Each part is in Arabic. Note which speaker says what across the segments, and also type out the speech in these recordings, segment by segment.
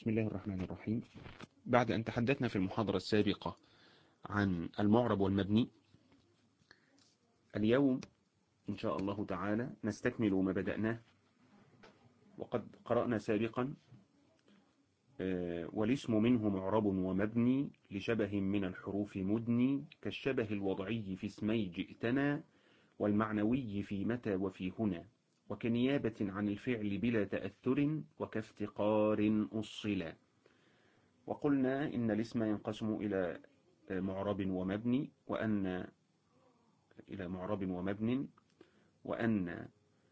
Speaker 1: بسم الله الرحمن الرحيم. بعد أن تحدثنا في المحاضرة السابقة عن المعرب والمبني، اليوم إن شاء الله تعالى نستكمل ما بدأناه. وقد قرأنا سابقا والاسم منه معرب ومبني لشبه من الحروف مدني، كالشبه الوضعي في اسمي جئتنا، والمعنوي في متى وفي هنا، وكنيابة عن الفعل بلا تأثر، وكافتقار أصلا. وقلنا إن الاسم ينقسم إلى معرب ومبني، وأن إلى معرب ومبن، وأن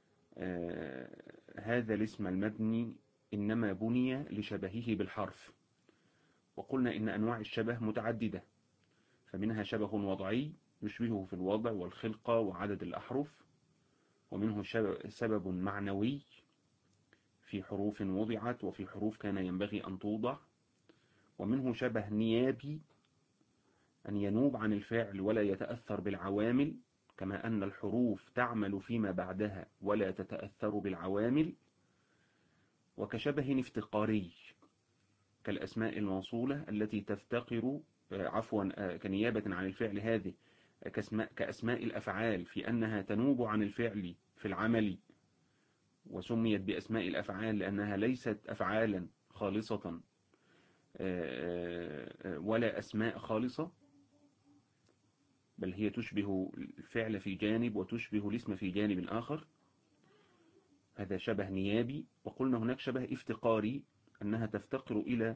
Speaker 1: هذا الاسم المبني إنما بني لشبهه بالحرف. وقلنا إن أنواع الشبه متعددة، فمنها شبه وضعي يشبهه في الوضع والخلقة وعدد الأحرف، ومنه سبب معنوي في حروف وضعت وفي حروف كان ينبغي أن توضع، ومنه شبه نيابي أن ينوب عن الفعل ولا يتأثر بالعوامل، كما أن الحروف تعمل فيما بعدها ولا تتأثر بالعوامل. وكشبه افتقاري كالأسماء الموصولة التي تفتقر كنيابة عن الفعل هذه، كأسماء الأفعال في أنها تنوب عن الفعل في العمل، وسميت بأسماء الأفعال لأنها ليست أفعالا خالصة ولا أسماء خالصة، بل هي تشبه الفعل في جانب وتشبه الاسم في جانب آخر. هذا شبه نيابي. وقلنا هناك شبه افتقاري، أنها تفتقر إلى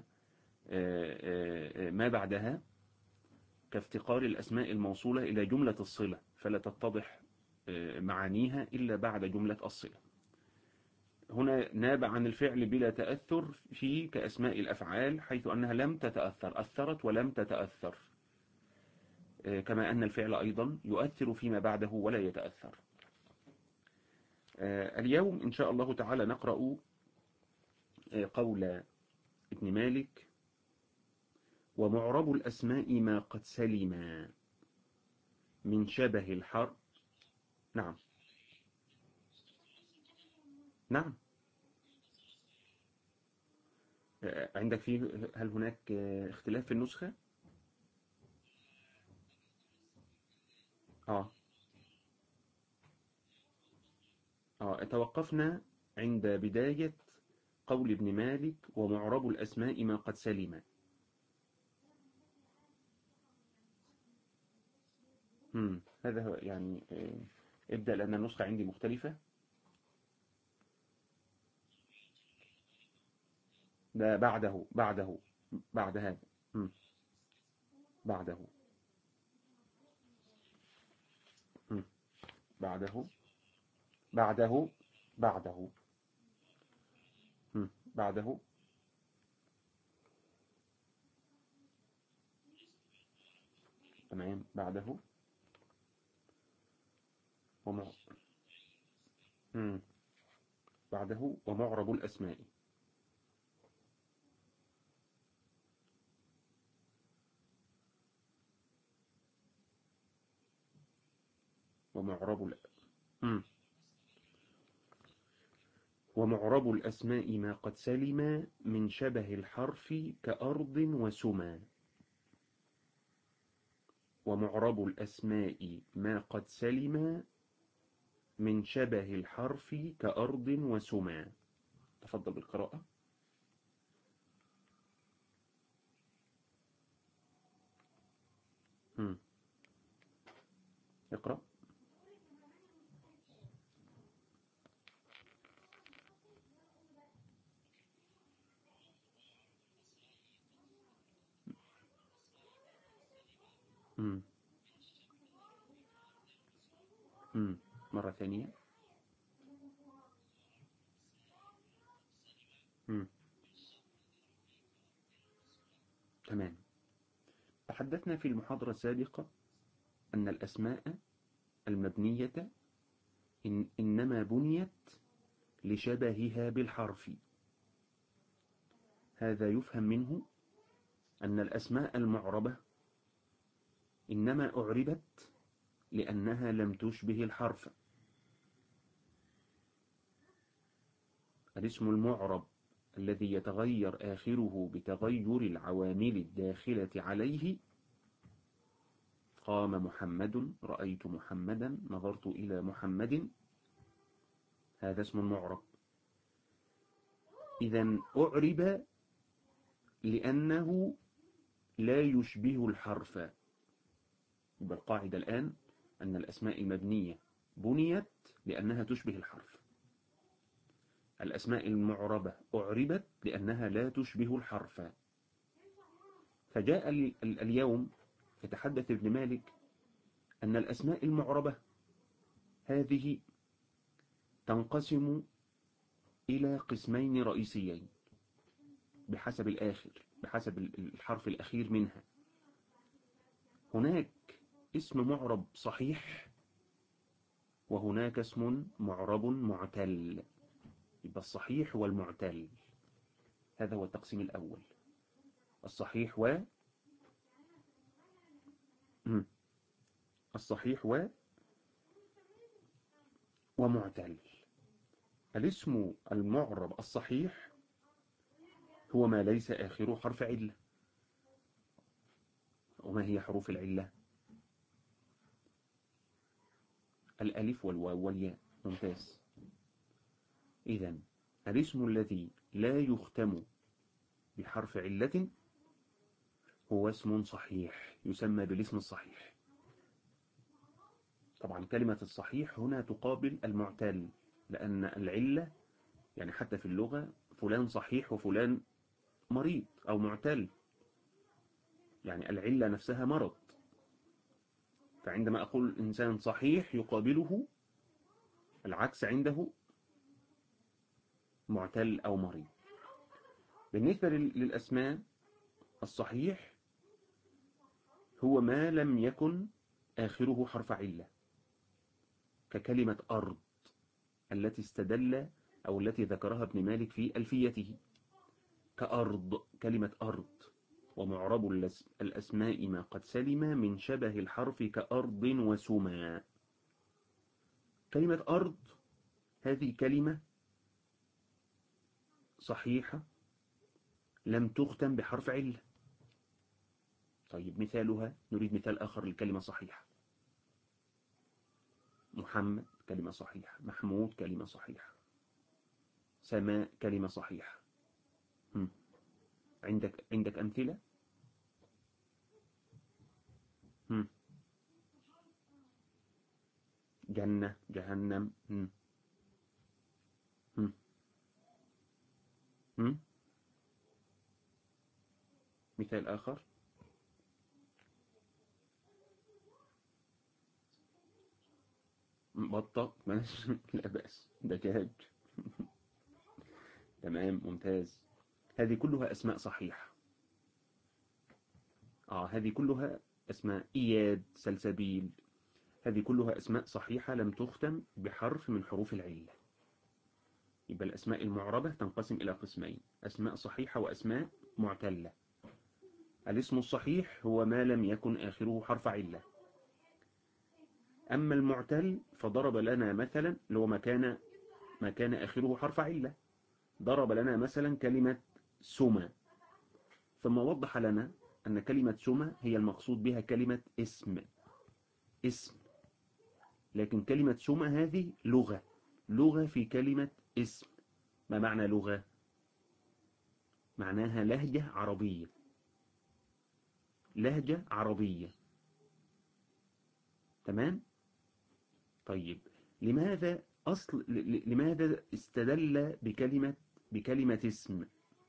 Speaker 1: ما بعدها، كافتقار الأسماء الموصولة إلى جملة الصلة، فلا تتضح معانيها إلا بعد جملة الصلة. هنا ناب عن الفعل بلا تأثر في كأسماء الأفعال، حيث أنها لم تتأثر، أثرت ولم تتأثر، كما أن الفعل أيضا يؤثر فيما بعده ولا يتأثر. اليوم إن شاء الله تعالى نقرأ قول ابن مالك: ومعرب الأسماء ما قد سلم من شبه الحرف. نعم، نعم. عندك فيه، هل هناك اختلاف في النسخة؟ آه توقفنا عند بداية قول ابن مالك: ومعرب الأسماء ما قد سلم. هذا هو يعني ابدأ، لأن النسخة عندي مختلفة. ده بعده بعد هذا. مم. بعده. مم. بعده بعده بعده. بعده. تمام. بعده ومع... مم. بعده ومعرب الأسماء. ومعرب ال... مم. ومعرب الأسماء ما قد سلم من شبه الحرف كأرض وسما. ومعرب الأسماء ما قد سلم من شبه الحرف كأرض وسما. تفضل بالقراءة. مم. اقرأ. مم. مم. مرة ثانية. مم. تمام. تحدثنا في المحاضرة السابقة أن الأسماء المبنية إنما بنيت لشبهها بالحرف. هذا يفهم منه أن الأسماء المعربة إنما أعربت لأنها لم تشبه الحرف. الاسم المعرب الذي يتغير آخره بتغير العوامل الداخلة عليه. قام محمد، رأيت محمدا، نظرت إلى محمد، هذا اسم معرب. إذن أعرب لأنه لا يشبه الحرف. يبقى القاعدة الآن أن الأسماء المبنية بنيت لأنها تشبه الحرف. الأسماء المعربة أعربت لأنها لا تشبه الحرف. فجاء اليوم يتحدث ابن مالك أن الأسماء المعربة هذه تنقسم إلى قسمين رئيسيين بحسب الحرف الأخير منها. هناك اسم معرب صحيح، وهناك اسم معرب معتل. يبقى الصحيح والمعتل، هذا هو التقسيم الأول. الصحيح ومعتل. الاسم المعرب الصحيح هو ما ليس آخره حرف علة. وما هي حروف العلة؟ الألف والواو والياء. ممتاز. إذن الاسم الذي لا يختم بحرف علة هو اسم صحيح، يسمى بالاسم الصحيح. طبعا كلمة الصحيح هنا تقابل المعتل، لأن العلة يعني حتى في اللغة فلان صحيح وفلان مريض أو معتل، يعني العلة نفسها مرض. فعندما أقول إنسان صحيح يقابله العكس عنده معتل أو مريض. بالنسبة للأسماء، الصحيح هو ما لم يكن آخره حرف علة، ككلمة أرض التي استدل أو التي ذكرها ابن مالك في ألفيته. كأرض، كلمة أرض. ومعرب الأسماء ما قد سلم من شبه الحرف كأرض وسما. كلمة أرض هذه كلمة صحيحة لم تختم بحرف علة. طيب مثالها، نريد مثال آخر للكلمة صحيحة. محمد كلمة صحيحة، محمود كلمة صحيحة، سماء كلمة صحيحة. عندك أمثلة؟ جنة، جهنم. مثال آخر. بطة ماشي لا بأس. دجاج. تمام، ممتاز. هذه كلها أسماء صحيحة. هذه كلها أسماء. إياد، سلسبيل، هذه كلها أسماء صحيحة لم تختم بحرف من حروف العلة. يبقى الأسماء المعربة تنقسم إلى قسمين: أسماء صحيحة وأسماء معتلة. الاسم الصحيح هو ما لم يكن آخره حرف علة. أما المعتل فضرب لنا مثلا اللي هو ما كان آخره حرف علة. ضرب لنا مثلا كلمة سما، ثم وضح لنا أن كلمة سما هي المقصود بها كلمة اسم. لكن كلمة سما هذه لغة في كلمة اسم. ما معنى لغة؟ معناها لهجة عربية. لهجة عربية. تمام؟ طيب لماذا استدل بكلمة اسم؟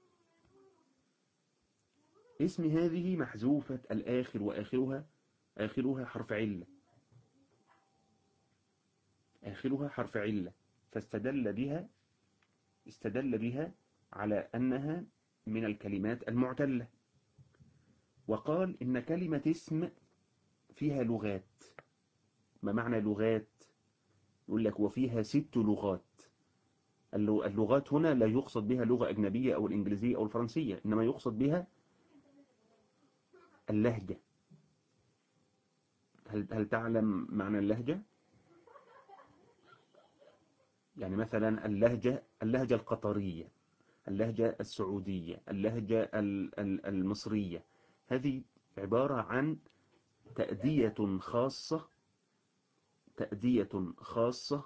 Speaker 1: اسم هذه محذوفة الآخر، آخرها حرف علة. فاستدل بها على أنها من الكلمات المعتلة. وقال إن كلمة اسم فيها لغات. ما معنى لغات؟ يقول لك وفيها 6 لغات. اللغات هنا لا يقصد بها لغة أجنبية أو الإنجليزية أو الفرنسية، إنما يقصد بها اللهجة. هل تعلم معنى اللهجة؟ يعني مثلا اللهجة القطرية، اللهجة السعودية، اللهجة المصرية. هذه عبارة عن تأدية خاصة، تأدية خاصة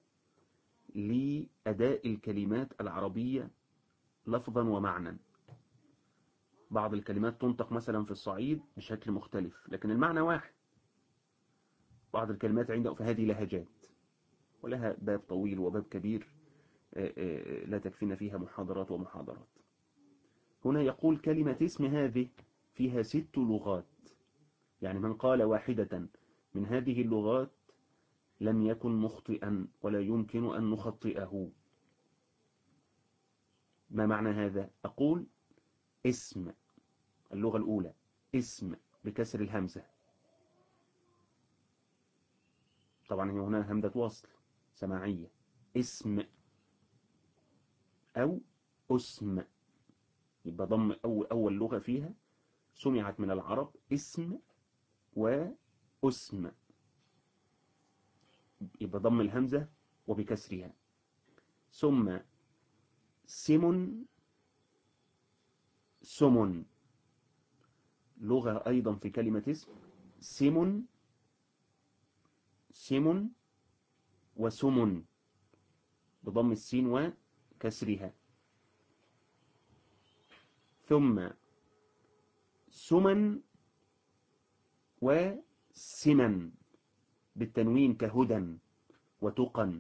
Speaker 1: لأداء الكلمات العربية لفظا ومعنى. بعض الكلمات تنطق مثلا في الصعيد بشكل مختلف لكن المعنى واحد. بعض الكلمات عنده، فهذه لهجات ولها باب طويل وباب كبير لا تكفينا فيها محاضرات ومحاضرات. هنا يقول كلمة اسم هذه فيها 6 لغات، يعني من قال واحدة من هذه اللغات لم يكن مخطئا ولا يمكن أن نخطئه. ما معنى هذا؟ أقول اسم، اللغة الأولى اسم بكسر الهمزة، طبعا هنا همزة وصل سماعية، اسم أو اسم، يبقى ضم أول لغة فيها سمعت من العرب اسم واسم، يبقى ضم الهمزة وبكسرها. ثم سم، سمن، لغة أيضا في كلمة اسم، سم، سم وسمن بضم السين وكسرها. ثم سمن وسمن بالتنوين كهدى وتقى.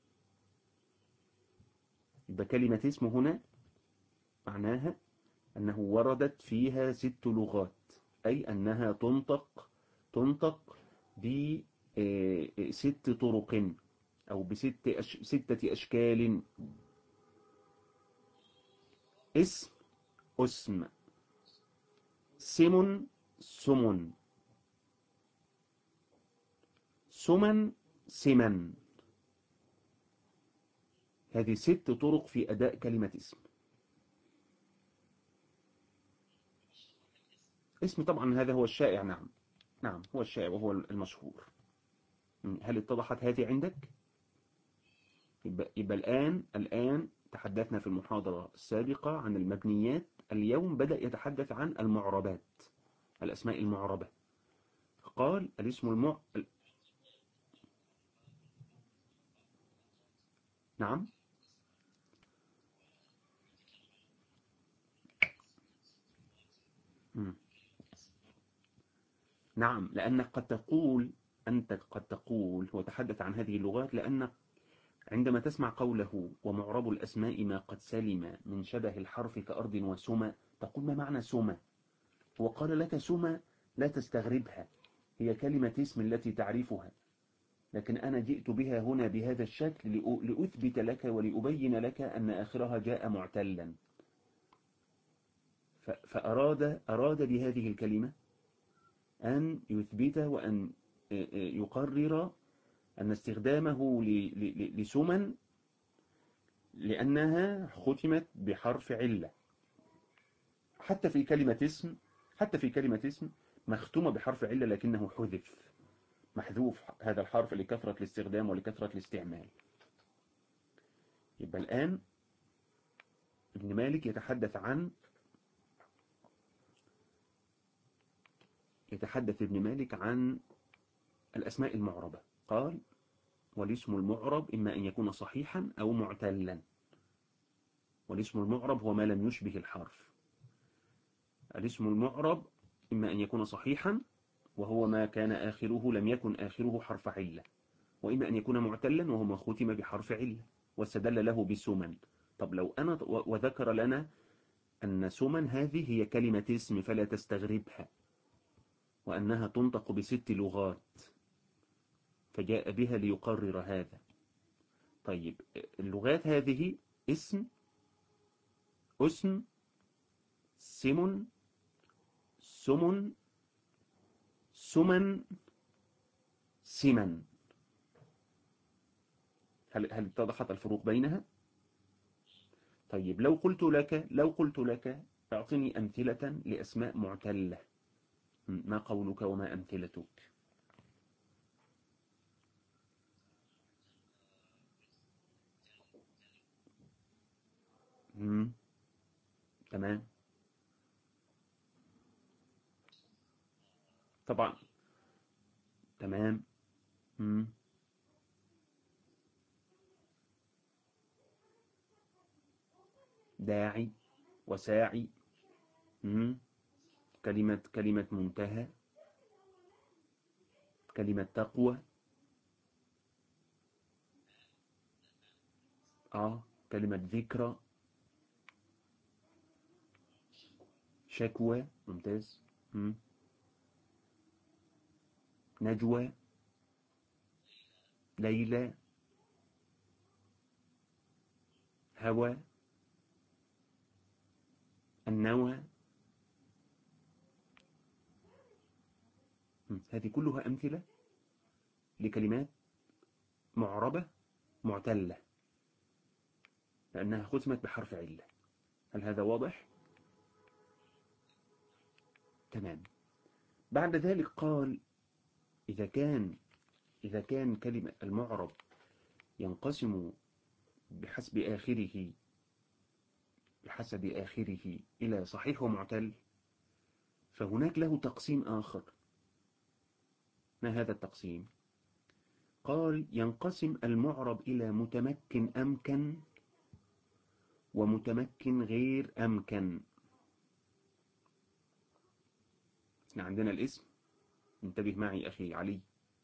Speaker 1: يبقى كلمة اسم هنا معناها أنه وردت فيها 6 لغات، أي أنها تنطق ب6 طرق أو ب6 أشكال. اسم، اسم، سم، سمن، سمن، سمن. هذه 6 طرق في أداء كلمة اسم. اسم طبعا هذا هو الشائع، نعم، نعم هو الشائع وهو المشهور. هل اتضحت هذه عندك؟ يبقى الآن تحدثنا في المحاضرة السابقة عن المبنيات، اليوم بدأ يتحدث عن المعربات، الأسماء المعربة. قال الاسم نعم. مم. نعم، لأنك قد تقول، أنت قد تقول هو تحدث عن هذه اللغات لأن عندما تسمع قوله ومعرب الأسماء ما قد سلم من شبه الحرف كأرض وسمى، تقول ما معنى سمى؟ هو قال لك سمى لا تستغربها، هي كلمة اسم التي تعرفها، لكن أنا جئت بها هنا بهذا الشكل لأثبت لك ولأبين لك أن آخرها جاء معتلا. أراد بهذه الكلمة أن يثبت وأن يقرر أن استخدامه لسمن لأنها ختمت بحرف علة. حتى في كلمة اسم، حتى في كلمة اسم مختومة بحرف علة لكنه حذف، محذوف هذا الحرف لكثرة الاستخدام ولكثرة الاستعمال. يبقى الآن ابن مالك يتحدث ابن مالك عن الأسماء المعربة. قال والاسم المعرب إما أن يكون صحيحا أو معتلا. والاسم المعرب هو ما لم يشبه الحرف. الاسم المعرب إما أن يكون صحيحا وهو ما كان آخره لم يكن آخره حرف علة، وإما أن يكون معتلا وهو ما ختم بحرف علة واستدل له بسمن. طب لو أنا وذكر لنا أن سمن هذه هي كلمة اسم فلا تستغربها، وأنها تنطق ب6 لغات، فجاء بها ليقرر هذا. طيب اللغات هذه اسم، اسم، سمن، سمن، سمن، سمن. هل اتضحت الفروق بينها؟ طيب لو قلت لك اعطني أمثلة لأسماء معتلة، ما قولك وما أمثلتك؟ تمام. طبعا. تمام. مم. داعي وساعي. مم. كلمة منتهى. كلمة تقوى. كلمة ذكرى. شكوى. ممتاز. مم. نجوى. ليلى. هوى. النوى. هذه كلها أمثلة لكلمات معربة معتلة لأنها ختمت بحرف علة. هل هذا واضح؟ تمام. بعد ذلك قال إذا كان إذا كان كلمة المعرب ينقسم بحسب آخره إلى صحيح ومعتل، فهناك له تقسيم آخر. ما هذا التقسيم؟ قال ينقسم المعرب إلى متمكن أمكن ومتمكن غير أمكن. احنا عندنا الاسم، انتبه معي أخي علي.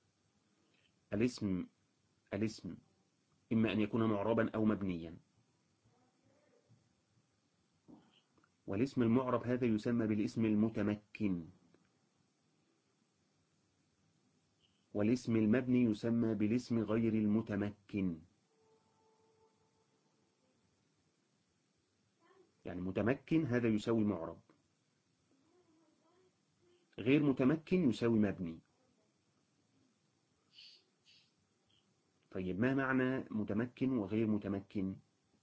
Speaker 1: الاسم الاسم إما أن يكون معربا أو مبنيا، والاسم المعرب هذا يسمى بالاسم المتمكن، والاسم المبني يسمى بالاسم غير المتمكن. يعني متمكن هذا يساوي معرب، غير متمكن يساوي مبني. طيب ما معنى متمكن وغير متمكن؟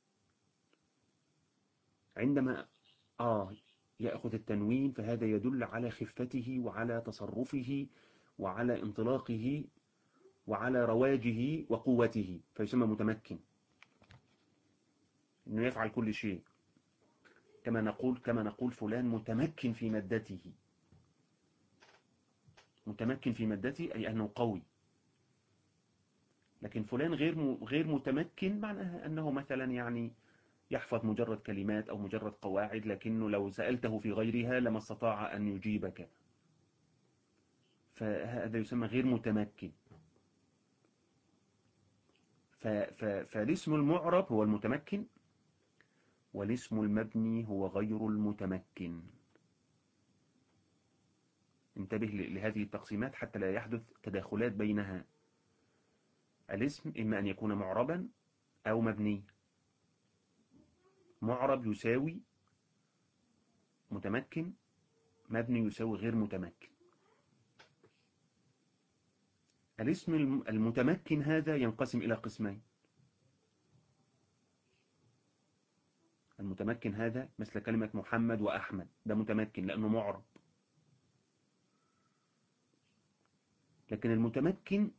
Speaker 1: عندما يأخذ التنوين فهذا يدل على خفته وعلى تصرفه وعلى انطلاقه وعلى رواجه وقوته، فيسمى متمكن، انه يفعل كل شيء. كما نقول فلان متمكن في مادته. متمكن في مادته أي أنه قوي. لكن فلان غير متمكن معناها أنه مثلا يعني يحفظ مجرد كلمات أو مجرد قواعد، لكنه لو سألته في غيرها لما استطاع أن يجيبك، فهذا يسمى غير متمكن. فالاسم المعرب هو المتمكن، والاسم المبني هو غير المتمكن. انتبه لهذه التقسيمات حتى لا يحدث تداخلات بينها. الاسم إما أن يكون معربا أو مبني. معرب يساوي متمكن، مبني يساوي غير متمكن. الاسم المتمكن هذا ينقسم إلى قسمين. المتمكن هذا مثل كلمة محمد وأحمد، ده متمكن لأنه معرب. لكن المتمكن،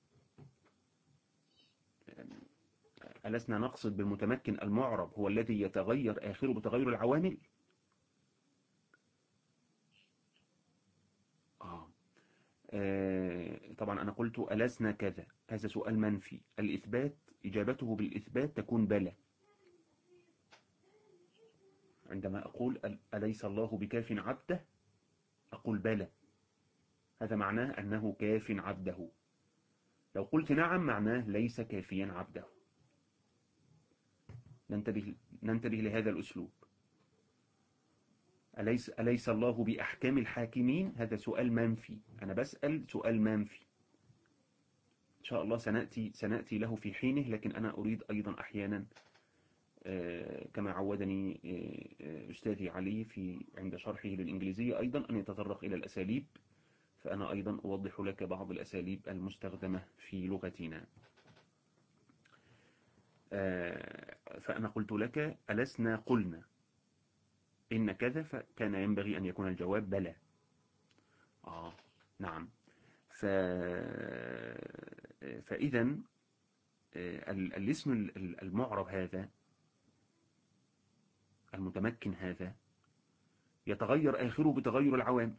Speaker 1: ألسنا نقصد بالمتمكن المعرب هو الذي يتغير آخره بتغير العوامل؟ آه. طبعا أنا قلت ألسنا كذا، هذا سؤال منفي. الإثبات إجابته بالإثبات تكون بلى. عندما أقول أليس الله بكاف عبده، أقول بلى، هذا معناه أنه كاف عبده. لو قلت نعم معناه ليس كافيا عبده. ننتبه لهذا الأسلوب. أليس الله بأحكام الحاكمين، هذا سؤال منفي، أنا بسأل سؤال منفي. إن شاء الله سنأتي له في حينه، لكن أنا أريد أيضا أحيانا كما عودني أستاذي علي عند شرحه للإنجليزية أيضا أن يتطرق إلى الأساليب، فأنا أيضا أوضح لك بعض الأساليب المستخدمة في لغتنا. فأنا قلت لك ألسنا قلنا إن كذا، فكان ينبغي أن يكون الجواب بلى. نعم. فإذا الاسم المعرب هذا المتمكن هذا يتغير آخره بتغير العوامل.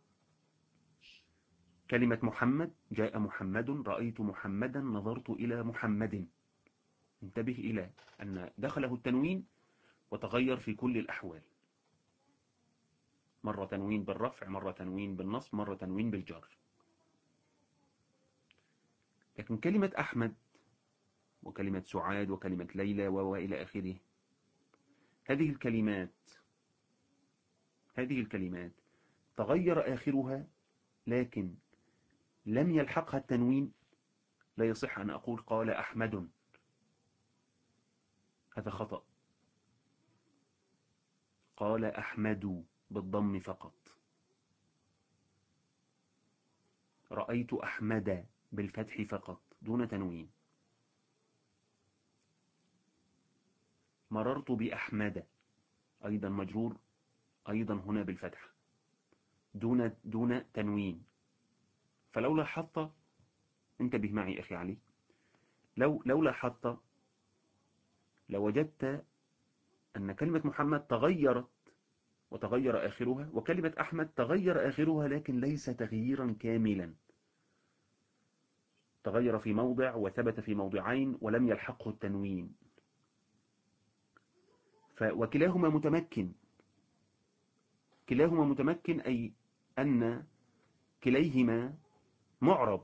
Speaker 1: كلمة محمد، جاء محمد، رأيت محمدا، نظرت إلى محمد. انتبه إلى أن دخله التنوين وتغير في كل الأحوال، مرة تنوين بالرفع، مرة تنوين بالنصب، مرة تنوين بالجر. لكن كلمة أحمد وكلمة سعاد وكلمة ليلى وإلى آخره، هذه الكلمات تغير آخرها لكن لم يلحقها التنوين، لا يصح أن أقول قال أحمد، هذا خطأ. قال أحمد بالضم فقط، رأيت أحمد بالفتح فقط دون تنوين، مررت بأحمد أيضا مجرور أيضا هنا بالفتح دون تنوين. فلو لاحظت، انتبه معي أخي علي، لو لاحظت لوجدت أن كلمة محمد تغيرت وتغير آخرها، وكلمة أحمد تغير آخرها لكن ليس تغييرا كاملا، تغير في موضع وثبت في موضعين ولم يلحقه التنوين. وكلاهما متمكن، كلاهما متمكن، أي أن كليهما معرب،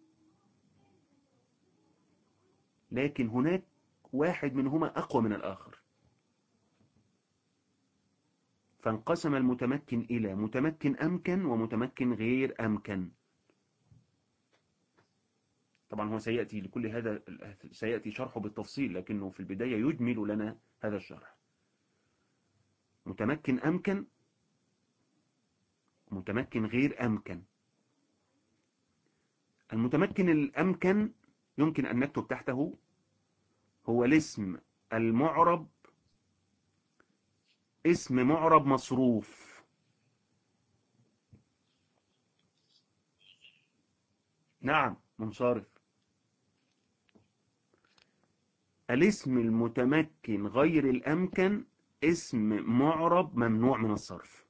Speaker 1: لكن هناك واحد منهما أقوى من الآخر، فانقسم المتمكن إلى متمكن أمكن ومتمكن غير أمكن. طبعا هو سيأتي لكل هذا، سيأتي شرحه بالتفصيل، لكنه في البداية يجمل لنا هذا الشرح. متمكن أمكن، متمكن غير أمكن. المتمكن الأمكن يمكن أن نكتب تحته هو الاسم المعرب، اسم معرب مصروف. نعم منصرف. الاسم المتمكن غير الأمكن اسم معرب ممنوع من الصرف.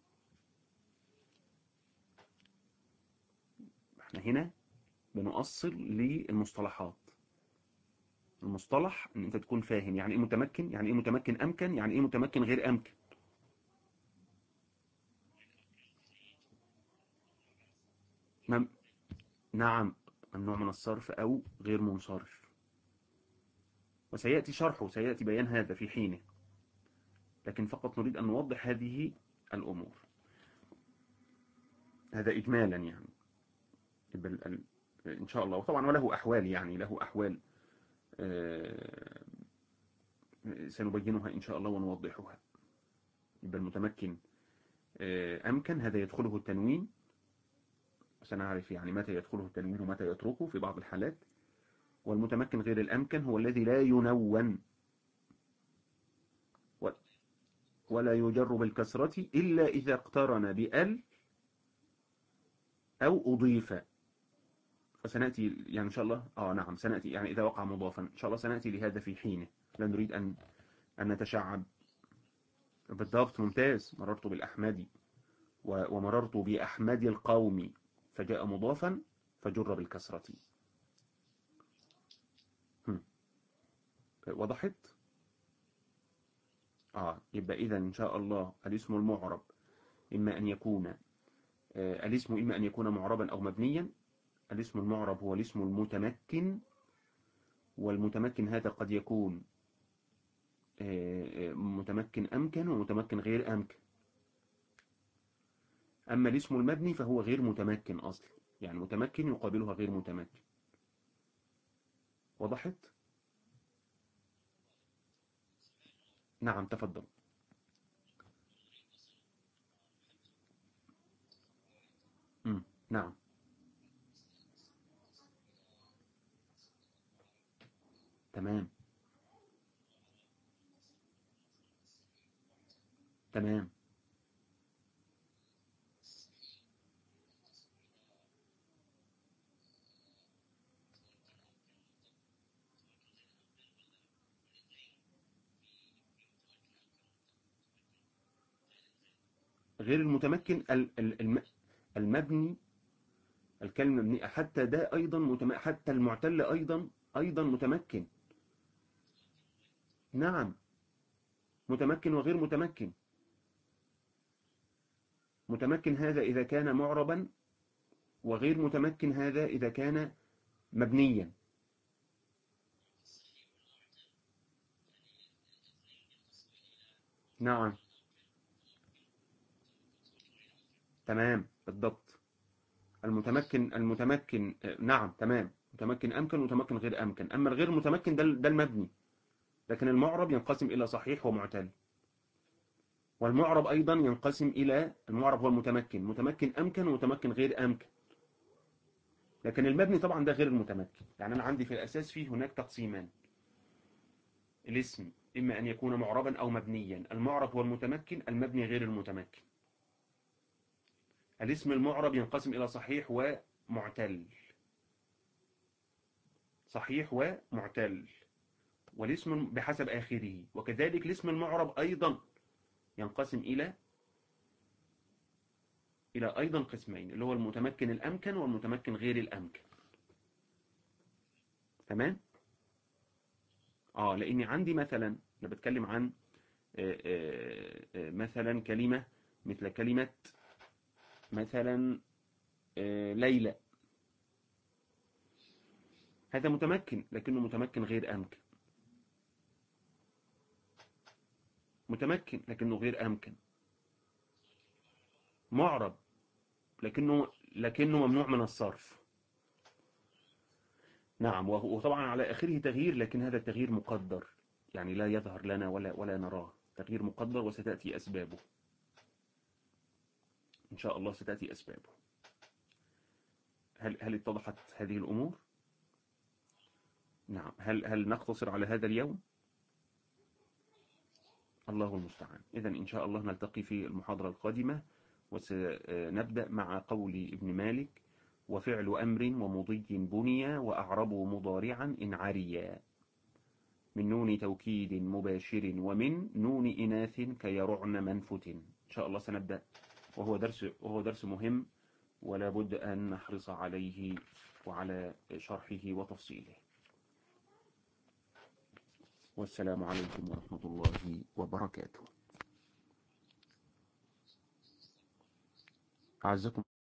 Speaker 1: احنا هنا بنؤصل للمصطلحات. المصطلح ان انت تكون فاهم يعني ايه متمكن، يعني ايه متمكن امكن، يعني ايه متمكن غير امكن. نعم، نعم، ممنوع من الصرف او غير منصرف، وسيأتي شرحه، سيأتي بيان هذا في حينه، لكن فقط نريد ان نوضح هذه الامور. هذا اجمالا يعني ان شاء الله. وطبعا وله احوال، يعني له احوال آه، سنبينها إن شاء الله ونوضحها. يبقى المتمكن أمكن، هذا يدخله التنوين، سنعرف يعني متى يدخله التنوين ومتى يتركه في بعض الحالات. والمتمكن غير الأمكن هو الذي لا ينون ولا يجر بالكسرة إلا إذا اقترن بأل أو أضيف. وسنأتي يعني إن شاء الله نعم سنأتي يعني إذا وقع مضافا إن شاء الله سنأتي لهذا في حينه، لا نريد أن نتشعب. بالضبط، ممتاز. مررت بالأحمدي ومررت بأحمد القوم، فجاء مضافا فجر بالكسرة. هم. وضحت؟ يبقى إذا إن شاء الله الاسم المعرب إما أن يكون الاسم إما أن يكون معربا أو مبنيا. الاسم المعرب هو الاسم المتمكن، والمتمكن هذا قد يكون متمكن أمكن ومتمكن غير أمكن. أما الاسم المبني فهو غير متمكن أصلا، يعني متمكن يقابلها غير متمكن. وضحت؟ نعم تفضل. نعم تمام. تمام. غير المتمكن المبني، الكلمة المبني حتى ده أيضا حتى المعتل أيضا متمكن. نعم، متمكن وغير متمكن. متمكن هذا إذا كان معربا، وغير متمكن هذا إذا كان مبنيا. نعم، تمام بالضبط. المتمكن نعم تمام، متمكن أمكن ومتمكن غير أمكن. أما الغير متمكن ده المبني. لكن المعرب ينقسم إلى صحيح ومعتل. والمعرب أيضا ينقسم إلى المعرب هو المتمكن، متمكن أمكن ومتمكن غير أمكن. لكن المبني طبعا ده غير المتمكن. يعني أنا عندي في الأساس فيه هناك تقسيمان. الاسم إما أن يكون معربا أو مبنيا. المعرب هو المتمكن، المبني غير المتمكن. الاسم المعرب ينقسم إلى صحيح ومعتل. صحيح ومعتل. والاسم بحسب آخره. وكذلك الاسم المعرب أيضا ينقسم إلى أيضا قسمين، اللي هو المتمكن الأمكن والمتمكن غير الأمكن. تمام؟ لأني عندي مثلا، أنا بتكلم عن مثلا كلمة مثل كلمة مثلا ليلى. هذا متمكن لكنه متمكن غير أمكن. متمكن لكنه غير أمكن. معرب لكنه ممنوع من الصرف. نعم، وطبعا على آخره تغيير، لكن هذا التغيير مقدر، يعني لا يظهر لنا ولا نراه. تغيير مقدر وستأتي أسبابه إن شاء الله. ستأتي أسبابه. هل اتضحت هذه الأمور؟ نعم. هل نقتصر على هذا اليوم؟ الله المستعان. إذن إن شاء الله نلتقي في المحاضرة القادمة، وسنبدأ مع قول ابن مالك: وفعل أمر ومضي بني وأعرب مضارعا إن عريا، من نون توكيد مباشر ومن نون إناث كيرعن منفت. إن شاء الله سنبدأ، وهو درس مهم، ولا بد أن نحرص عليه وعلى شرحه وتفصيله. والسلام عليكم ورحمة الله وبركاته. أعزكم